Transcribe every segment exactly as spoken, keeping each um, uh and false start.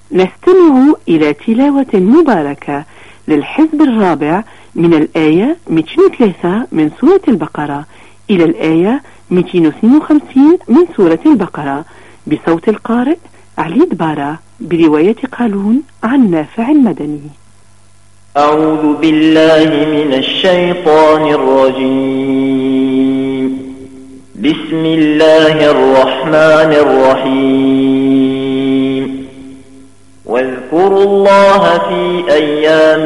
نستمع إلى تلاوة مباركة للحزب الرابع من الآية مئتين وثلاثة من سورة البقرة إلى الآية مئتين واثنين وخمسين من سورة البقرة بصوت القارئ علي دبارة برواية قالون عن نافع المدني. أعوذ بالله من الشيطان الرجيم. بسم الله الرحمن الرحيم. واذكروا الله في أيام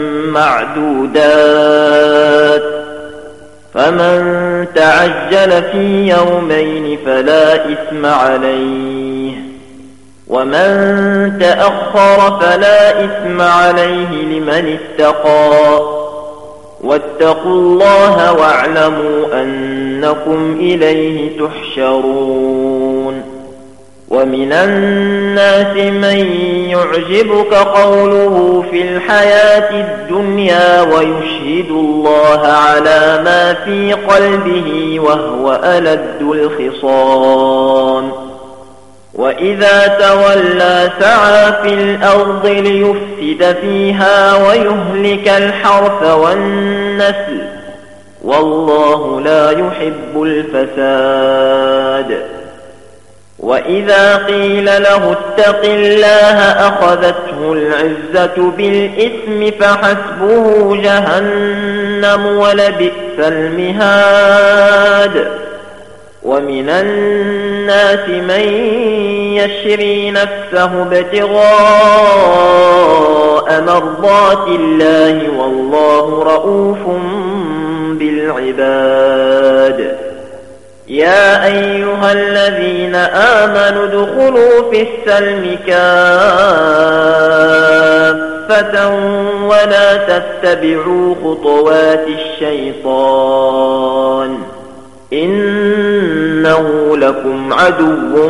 معدودات فمن تعجل في يومين فلا إثم عليه ومن تأخر فلا إثم عليه لمن اتقى واتقوا الله واعلموا أنكم إليه تحشرون. ومن الناس من يعجبك قوله في الحياة الدنيا ويشهد الله على ما في قلبه وهو ألد الخصام وإذا تولى سعى في الأرض ليفسد فيها ويهلك الحرث والنسل والله لا يحب الفساد. وإذا قيل له اتق الله أخذته العزة بالإثم فحسبه جهنم ولبئس المهاد. ومن الناس من يشري نفسه ابتغاء مرضات الله والله رؤوف بالعباد. يا أيها الذين آمنوا ادخلوا في السلم كافة ولا تتبعوا خطوات الشيطان إنه لكم عدو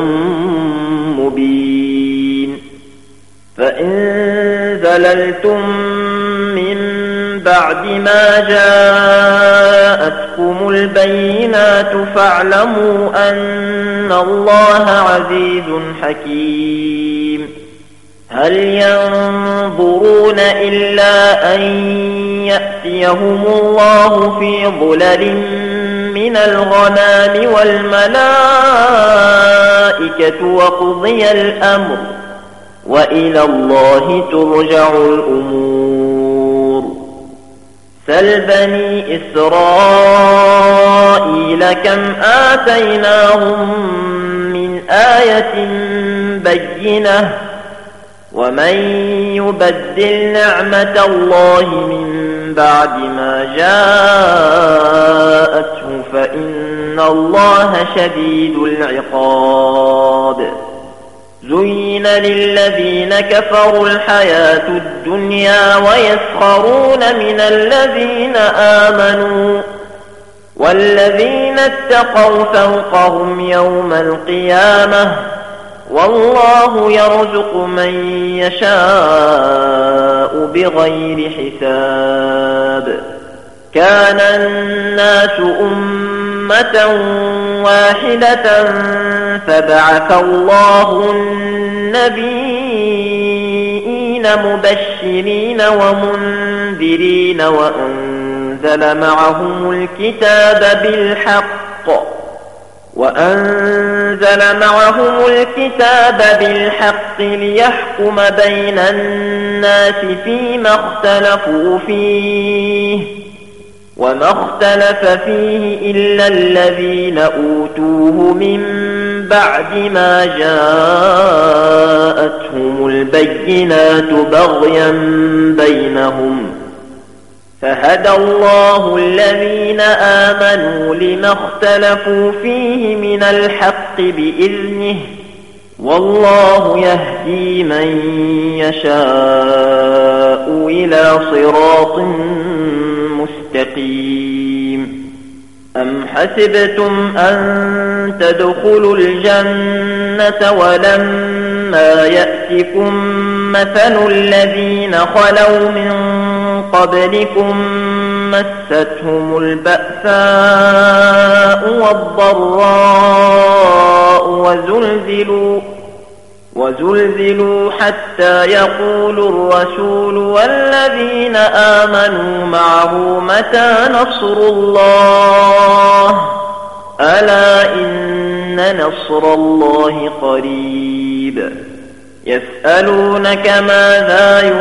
مبين. فإن زللتم من بعد ما جاءتكم البينات فاعلموا أن الله عزيز حكيم. هل ينظرون إلا أن يأتيهم الله في ظلل من الغمام والملائكة وقضي الأمر وإلى الله ترجع الأمور. سل بني إسرائيل كم آتيناهم من آية بينة ومن يبدل نعمة الله من بعد ما جاءته فإن الله شديد العقاب. زين للذين كفروا الحياة الدنيا ويسخرون من الذين آمنوا والذين اتقوا فوقهم يوم القيامة والله يرزق من يشاء بغير حساب. كان الناس أمة واحدة فبعث الله النبيين مبشرين ومنذرين وأنزل معهم الكتاب بالحق وأنزل معهم الكتاب بالحق ليحكم بين الناس فيما اختلفوا فيه وما اختلف فيه إلا الذين أوتوه من بعد ما جاءتهم البينات بغيا بينهم فهدى الله الذين آمنوا لما اختلفوا فيه من الحق بإذنه والله يهدي من يشاء إلى صراط مستقيم. أم حسبتم أن تدخلوا الجنة ولما يأتكم مثل الذين خلوا من قبلكم مستهم البأساء والضراء وزلزلوا وزلزلوا حتى يقول الرسول والذين آمنوا معه متى نصر الله ألا إن نصر الله قريب يسألونك ماذا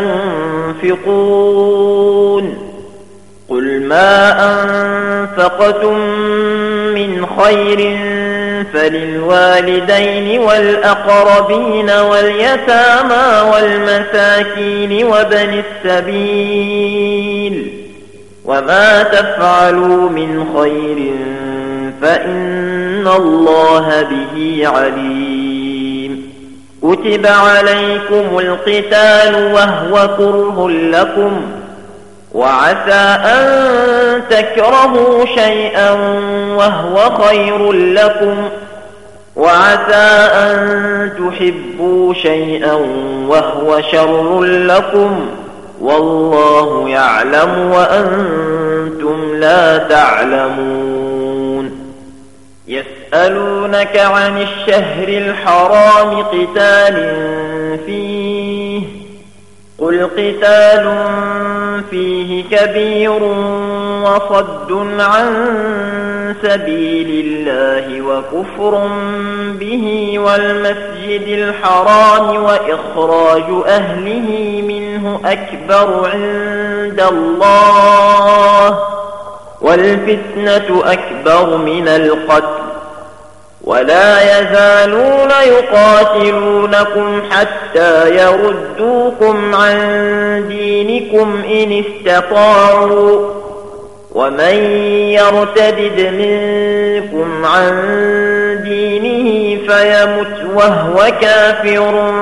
ينفقون قل ما أنفقتم من خير فللوالدين والأقربين واليتامى والمساكين وابن السبيل وما تفعلوا من خير فإن الله به عليم كتب عليكم القتال وهو كره لكم وعسى أن تكرهوا شيئا وهو خير لكم وعسى أن تحبوا شيئا وهو شر لكم والله يعلم وأنتم لا تعلمون يسألونك عن الشهر الحرام قتال فيه قل قتال فيه كبير وصد عن سبيل الله وكفر به والمسجد الحرام وإخراج أهله منه أكبر عند الله والفتنة أكبر من القتل ولا يزالون يقاتلونكم حتى يردوكم عن دينكم إن استطاعوا ومن يرتدد منكم عن دينه فيمت وهو كافر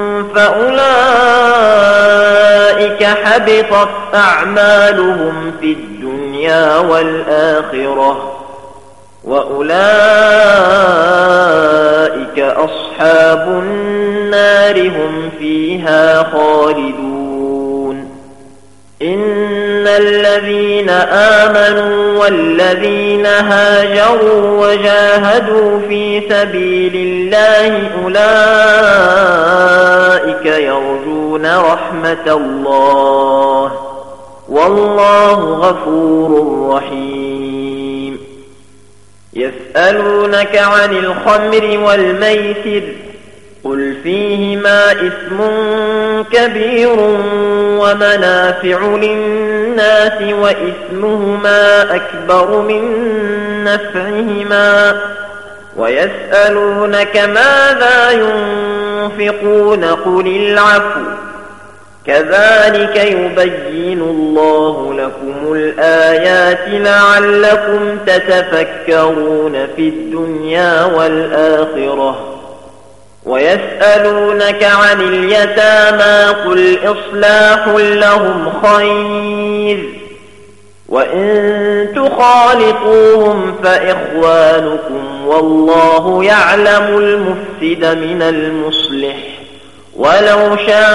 فأولئك حبطت أعمالهم في الدنيا والآخرة وأولئك أصحاب النار هم فيها خالدون إن الذين آمنوا والذين هاجروا وجاهدوا في سبيل الله أولئك يرجون رحمة الله والله غفور رحيم يسألونك عن الخمر والميسر قل فيهما إثم كبير ومنافع للناس وإثمهما أكبر من نفعهما ويسألونك ماذا ينفقون قل العفو كذلك يبين الله لكم الآيات لعلكم تتفكرون في الدنيا والآخرة ويسألونك عن اليتامى قل إصلاح لهم خير وإن تخالطوهم فإخوانكم والله يعلم المفسد من المصلح ولو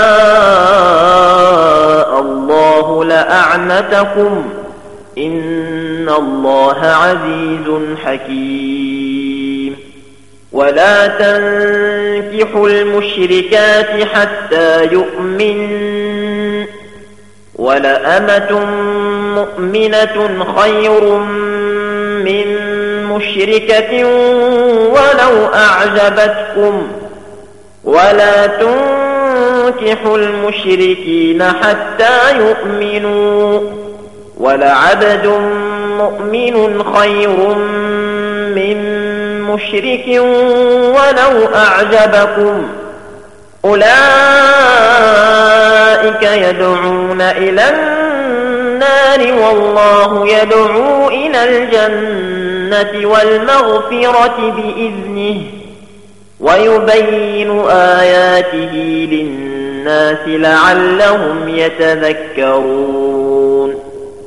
شاء الله لأعنتكم إن الله عزيز حكيم ولا تنكحوا المشركات حتى يؤمن ولأمة مؤمنة خير من مشركة ولو أعجبتكم ولا تنكحوا المشركين حتى يؤمنوا ولعبد مؤمن خير من مشرك ولو أعجبكم أولئك يدعون إلى النار والله يدعو إلى الجنة والمغفرة بإذنه ويبين آياته للناس لعلهم يتذكرون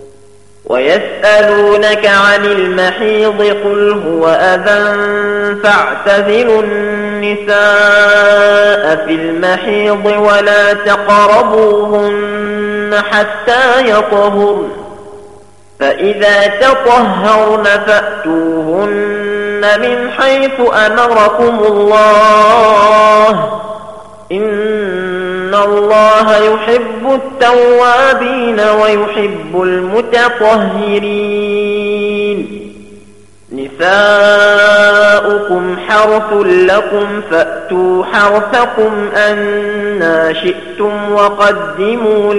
ويسألونك عن المحيض قل هو أذى فاعتزلوا النساء في المحيض ولا تقربوهن حتى يطهرن فإذا تطهرن فأتوهن من حيث أمركم الله إن الله يحب التوابين ويحب المتطهرين. نساؤكم حرث لكم فأتوا حرثكم أنى شئتم وقدموا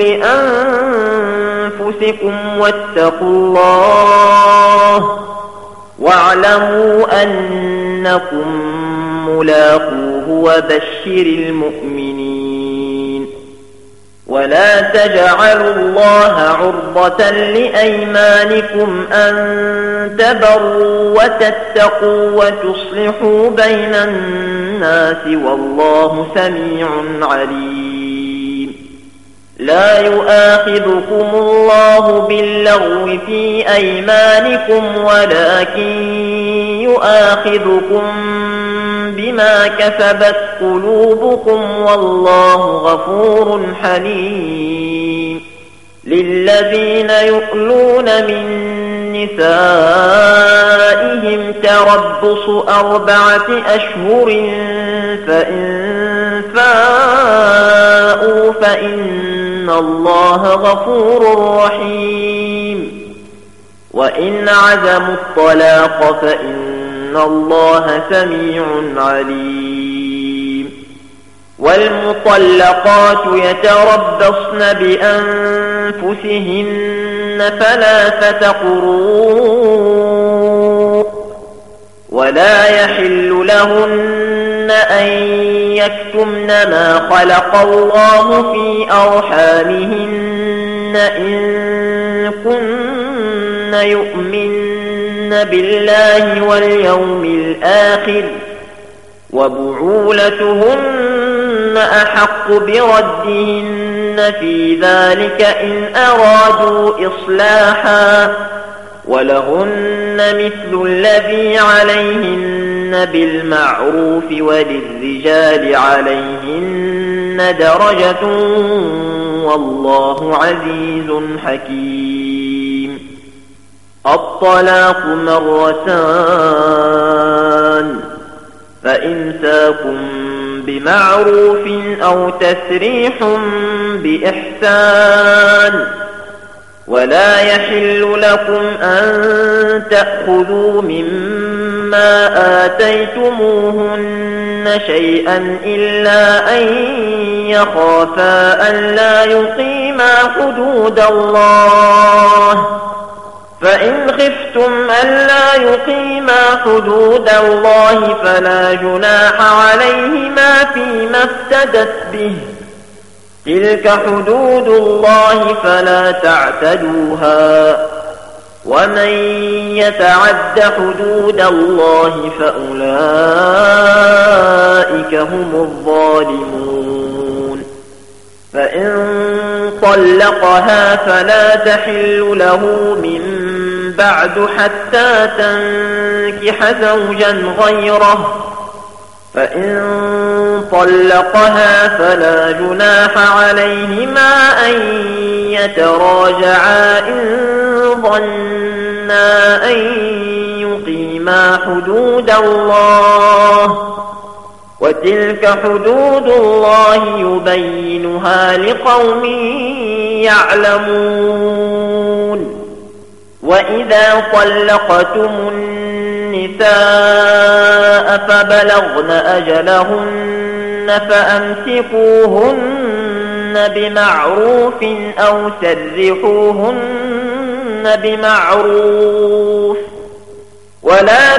لأنفسكم واتقوا الله واعلموا أنكم ملاقوه وبشر المؤمنين. ولا تجعلوا الله عرضة لأيمانكم أن تبروا وتتقوا وتصلحوا بين الناس والله سميع عليم. لا يؤاخذكم الله باللغو في أيمانكم ولكن يؤاخذكم بما كسبت قلوبكم والله غفور حليم. للذين يؤلون من نسائهم تربص أربعة أشهر فإن فاءوا فإن الله غفور رحيم. وإن عزموا الطلاق فإن الله سميع عليم. والمطلقات يتربصن بأنفسهن ثلاثة قروء ولا يحل لهن أن يكتمن ما خلق الله في أرحامهن إن كن يؤمن بالله واليوم الآخر وبعولتهن أحق بردهن في ذلك إن أرادوا إصلاحا ولهن مثل الذي عليهن بالمعروف وللرجال عليهن درجة والله عزيز حكيم. الطلاق مرتان فإمساكم بمعروف أو تسريح بإحسان. ولا يحل لكم أن تأخذوا مما آتيتموهن شيئا إلا أن يخافا ألا يقيما حدود الله. فإن خفتم ألا يقيما حدود الله فلا جناح عليهما فيما افتدت به. تلك حدود الله فلا تعتدوها ومن يتعد حدود الله فأولئك هم الظالمون. فإن طلقها فلا تحل له من بعد حتى تنكح زوجا غيره. فإن طلقها فلا جناح عليهما أن يتراجعا إن ظنا أن يقيما حدود الله. وتلك حدود الله يبينها لقوم يعلمون. وإذا طلقتم النساء فبلغن أجلهن فأمسكوهن بمعروف أو سرحوهن بمعروف ولا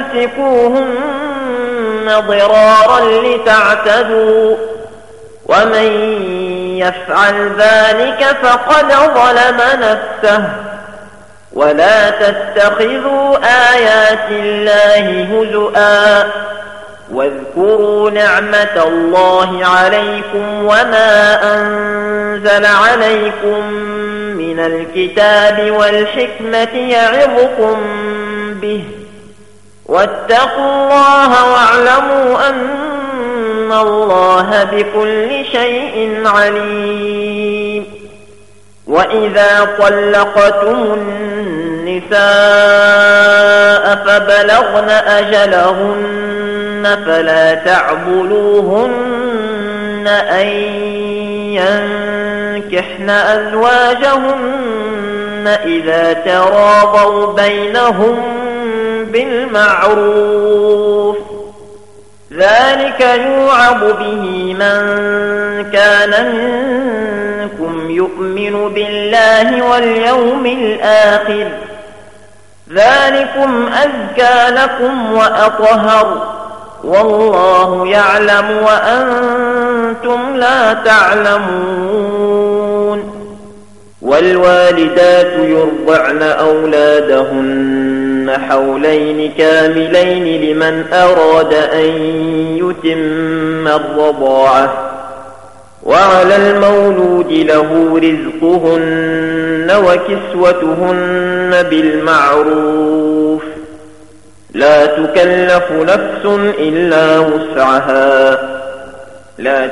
تمسكوهن ضرارا لتعتدوا ومن يفعل ذلك فقد ظلم نفسه. ولا تتخذوا آيات الله هزؤا واذكروا نعمة الله عليكم وما أنزل عليكم من الكتاب والحكمة يعظكم به واتقوا الله واعلموا أن الله بكل شيء عليم. وإذا طلقتم النساء فبلغن أجلهن فلا تعضلوهن أن ينكحن أزواجهن إذا تراضوا بينهم بالمعروف ذلك يوعظ به من كان منكم يؤمن بالله واليوم الآخر ذلكم أزكى لكم وأطهر والله يعلم وأنتم لا تعلمون والوالدات يرضعن أولادهن حولين كاملين لمن أراد أن يتم الرضاعة وعلى المولود له رزقهن وكسوتهن بالمعروف لا تكلف نفس إلا وسعها لا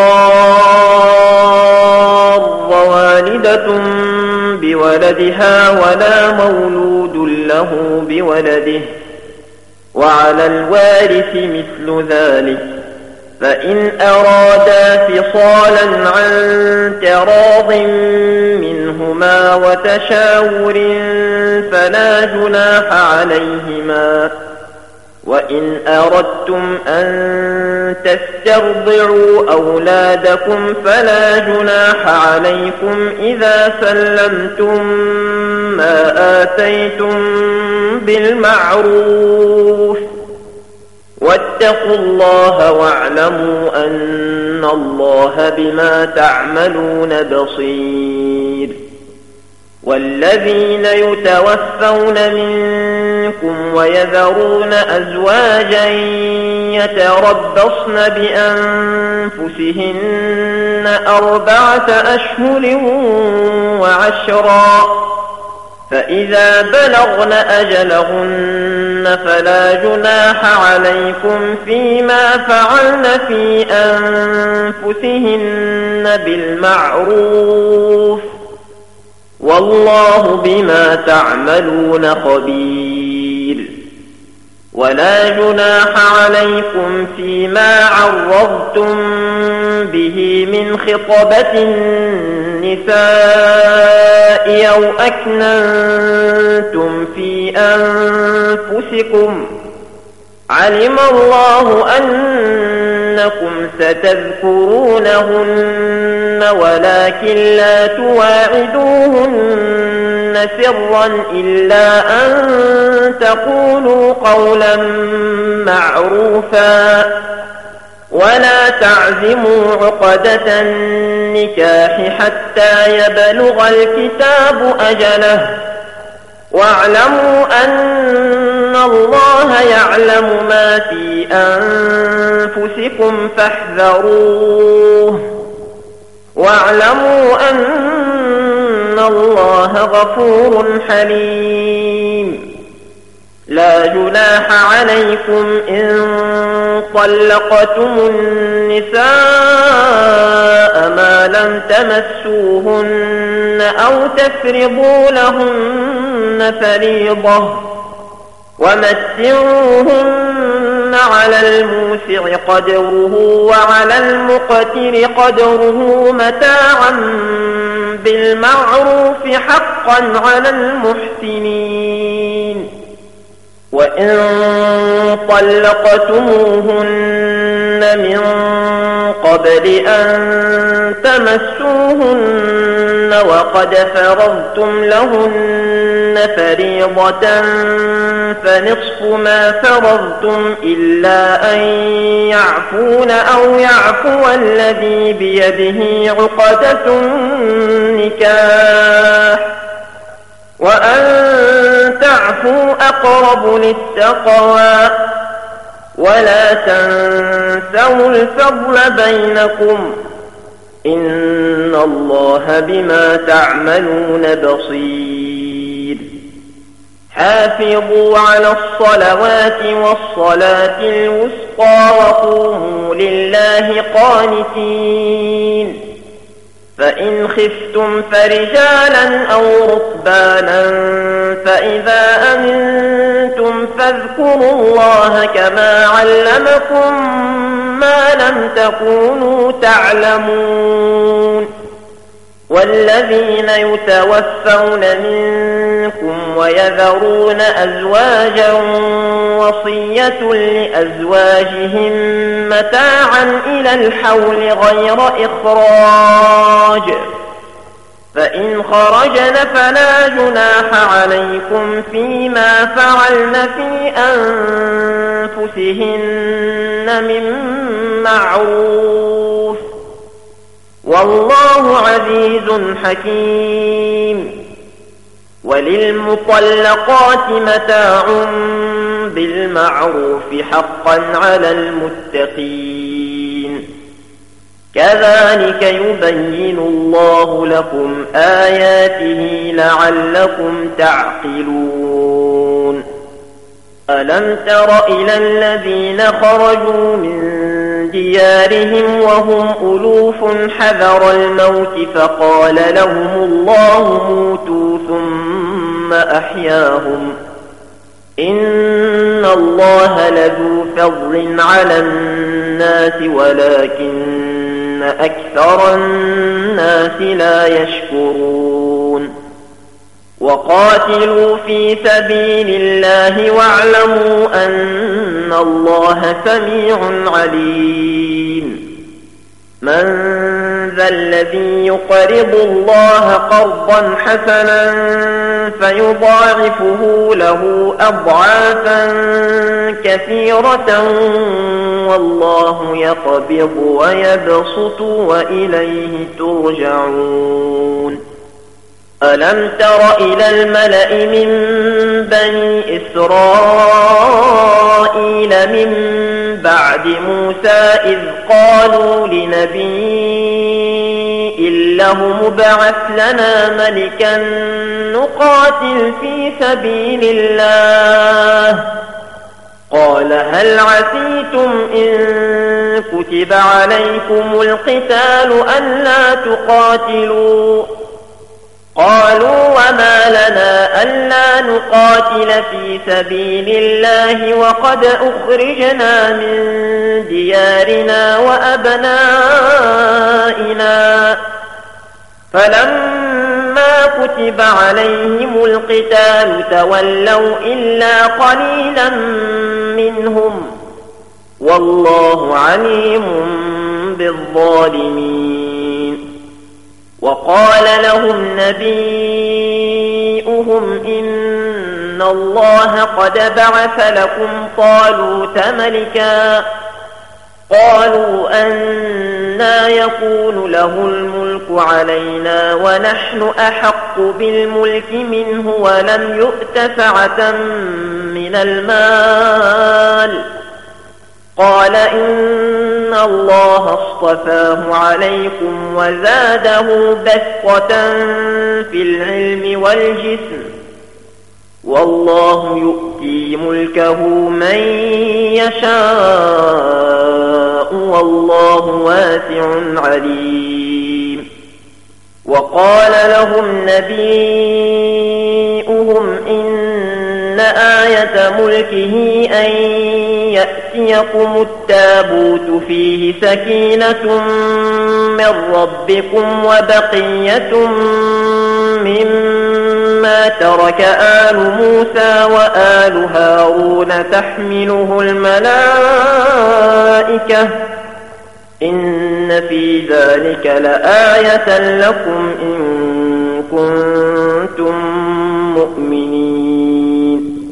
تضار والدة بولدها ولا مولود له بولده وعلى الوارث مثل ذلك فإن أرادا فصالا عن تراض منهما وتشاور فلا جناح عليهما وإن أردتم أن تسترضعوا أولادكم فلا جناح عليكم إذا سلمتم ما آتيتم بالمعروف واتقوا الله واعلموا أن الله بما تعملون بصير والذين يتوفون منكم ويذرون أزواجا يتربصن بأنفسهن أربعة أشهر وعشرا فإذا بلغن أجلهن فلا جناح عليكم فيما فعلن في أنفسهن بالمعروف والله بما تعملون خبير ولا جناح عليكم فيما عرضتم به من خطبة النساء أو أكننتم في أنفسكم علم الله أنكم ستذكرونهن ولكن لا تواعدوهن سرا إلا أن تقولوا قولا معروفا ولا تعزموا عقدة النكاح حتى يبلغ الكتاب أجله واعلموا أن الله يعلم ما في أنفسكم فاحذروه واعلموا أن الله غفور حليم لا جناح عليكم إن طلقتم النساء ما لم تمسوهن أو تفرضوا لهن فريضة ومتعوهن على الموسع قدره وعلى المقتر قدره متاعا بالمعروف حقا على المحسنين وإن طلقتموهن من قبل أن تمسوهن وقد فرضتم لهن فريضة فنصف ما فرضتم إلا أن يعفون أو يعفو الذي بيده عقدة النكاح وأن تعفوا أقرب للتقوى ولا تنسوا الفضل بينكم إن الله بما تعملون بصير حافظوا على الصلوات والصلاة الوسطى وقوموا لله قانتين فإن خفتم فرجالا أو ركبانا فإذا أمنتم فاذكروا الله كما علمكم ما لم تكونوا تعلمون والذين يتوفون منكم ويذرون أزواجا وصية لأزواجهم متاعا إلى الحول غير إخراج فإن خرجن فلا جناح عليكم فيما فعلن في أنفسهن من معروف والله عزيز حكيم وللمطلقات متاع بالمعروف حقا على المتقين كذلك يبين الله لكم آياته لعلكم تعقلون ألم تر إلى الذين خرجوا من ديارهم وهم ألوف حذر الموت فقال لهم الله موتوا ثم أحياهم إن الله لذو فضل على الناس ولكن أكثر الناس لا يشكرون وقاتلوا في سبيل الله واعلموا أن الله سميع عليم من ذا الذي يقرض الله قرضا حسنا فيضاعفه له أضعافا كثيرة والله يقبض ويبسط وإليه ترجعون ألم تر إلى الملأ من بني إسرائيل من بعد موسى إذ قالوا لنبي له مبعث لنا ملكا نقاتل في سبيل الله قال هل عسيتم إن كتب عليكم القتال ألا تقاتلوا قالوا وما لنا ألا نقاتل في سبيل الله وقد أخرجنا من ديارنا وأبنائنا فلما كتب عليهم القتال تولوا إلا قليلا منهم والله عليم بالظالمين وقال لهم نبيؤهم إن الله قد بعث لكم طالوت ملكا قالوا أنى يكون له الملك علينا ونحن أحق بالملك منه ولم يؤت سعة من المال قال إن الله اصطفاه عليكم وزاده بسطة في العلم والجسم والله يؤتي ملكه من يشاء والله واسع عليم وقال لهم نبيؤهم إن آية ملكه أن يأتيكم التابوت فيه سكينة من ربكم وبقية مما ترك آل موسى وآل هارون تحمله الملائكة إن في ذلك لآية لكم إن كنتم مؤمنين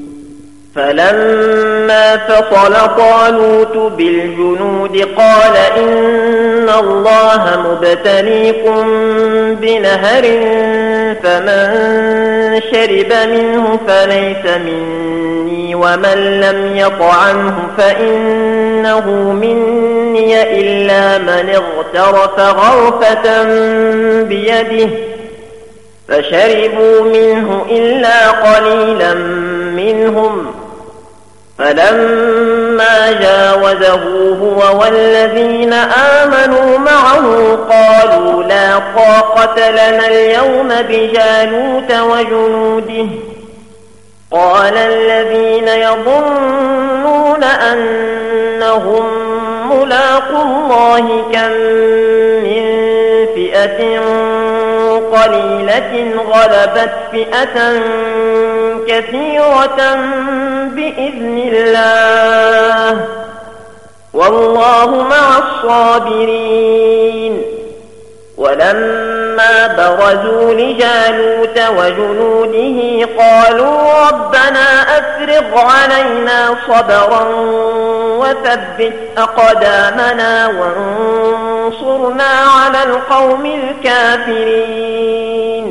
فلما فصل طالوت بالجنود قال إن الله مبتليكم بنهر فمن شرب منه فليس مني ومن لم يطعمه فإنه مني إلا من اغترف غرفة بيده فشربوا منه إلا قليلا منهم فلما جاوزه هو والذين آمنوا معه قالوا لا طاقة قتلنا اليوم بجالوت وجنوده قال الذين يظنون أنهم ملاقو الله كم من فئة قليلة غلبت فئة كثيرة بإذن الله والله مع الصابرين. ولما برزوا لجالوت وجنوده قالوا ربنا أفرغ علينا صبرا وثبت أقدامنا وانصرنا على القوم الكافرين.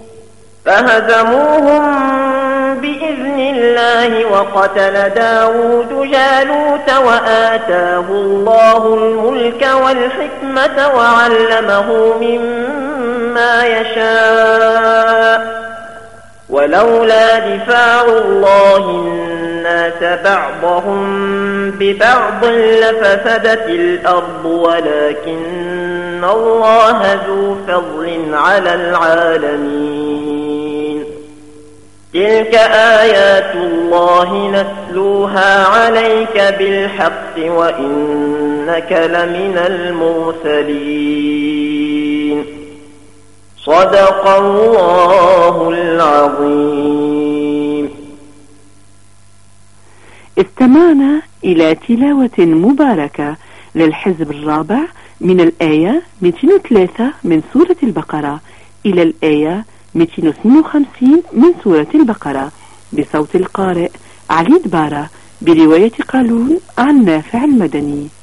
فهزموهم بإذن الله وقتل داود جالوت وآتاه الله الملك والحكمة وعلمه مما يشاء ولولا دفاع الله الناس بعضهم ببعض لفسدت الأرض ولكن الله ذو فضل على العالمين. تلك آيات الله نتلوها عليك بالحق وإنك لمن المرسلين. صدق الله العظيم. استمعنا إلى تلاوة مباركة للحزب الرابع من الآية مئتين وثلاثة من سورة البقرة إلى الآية مئتين واثنين وخمسين من سورة البقرة بصوت القارئ علي دبارة برواية قالون عن نافع المدني.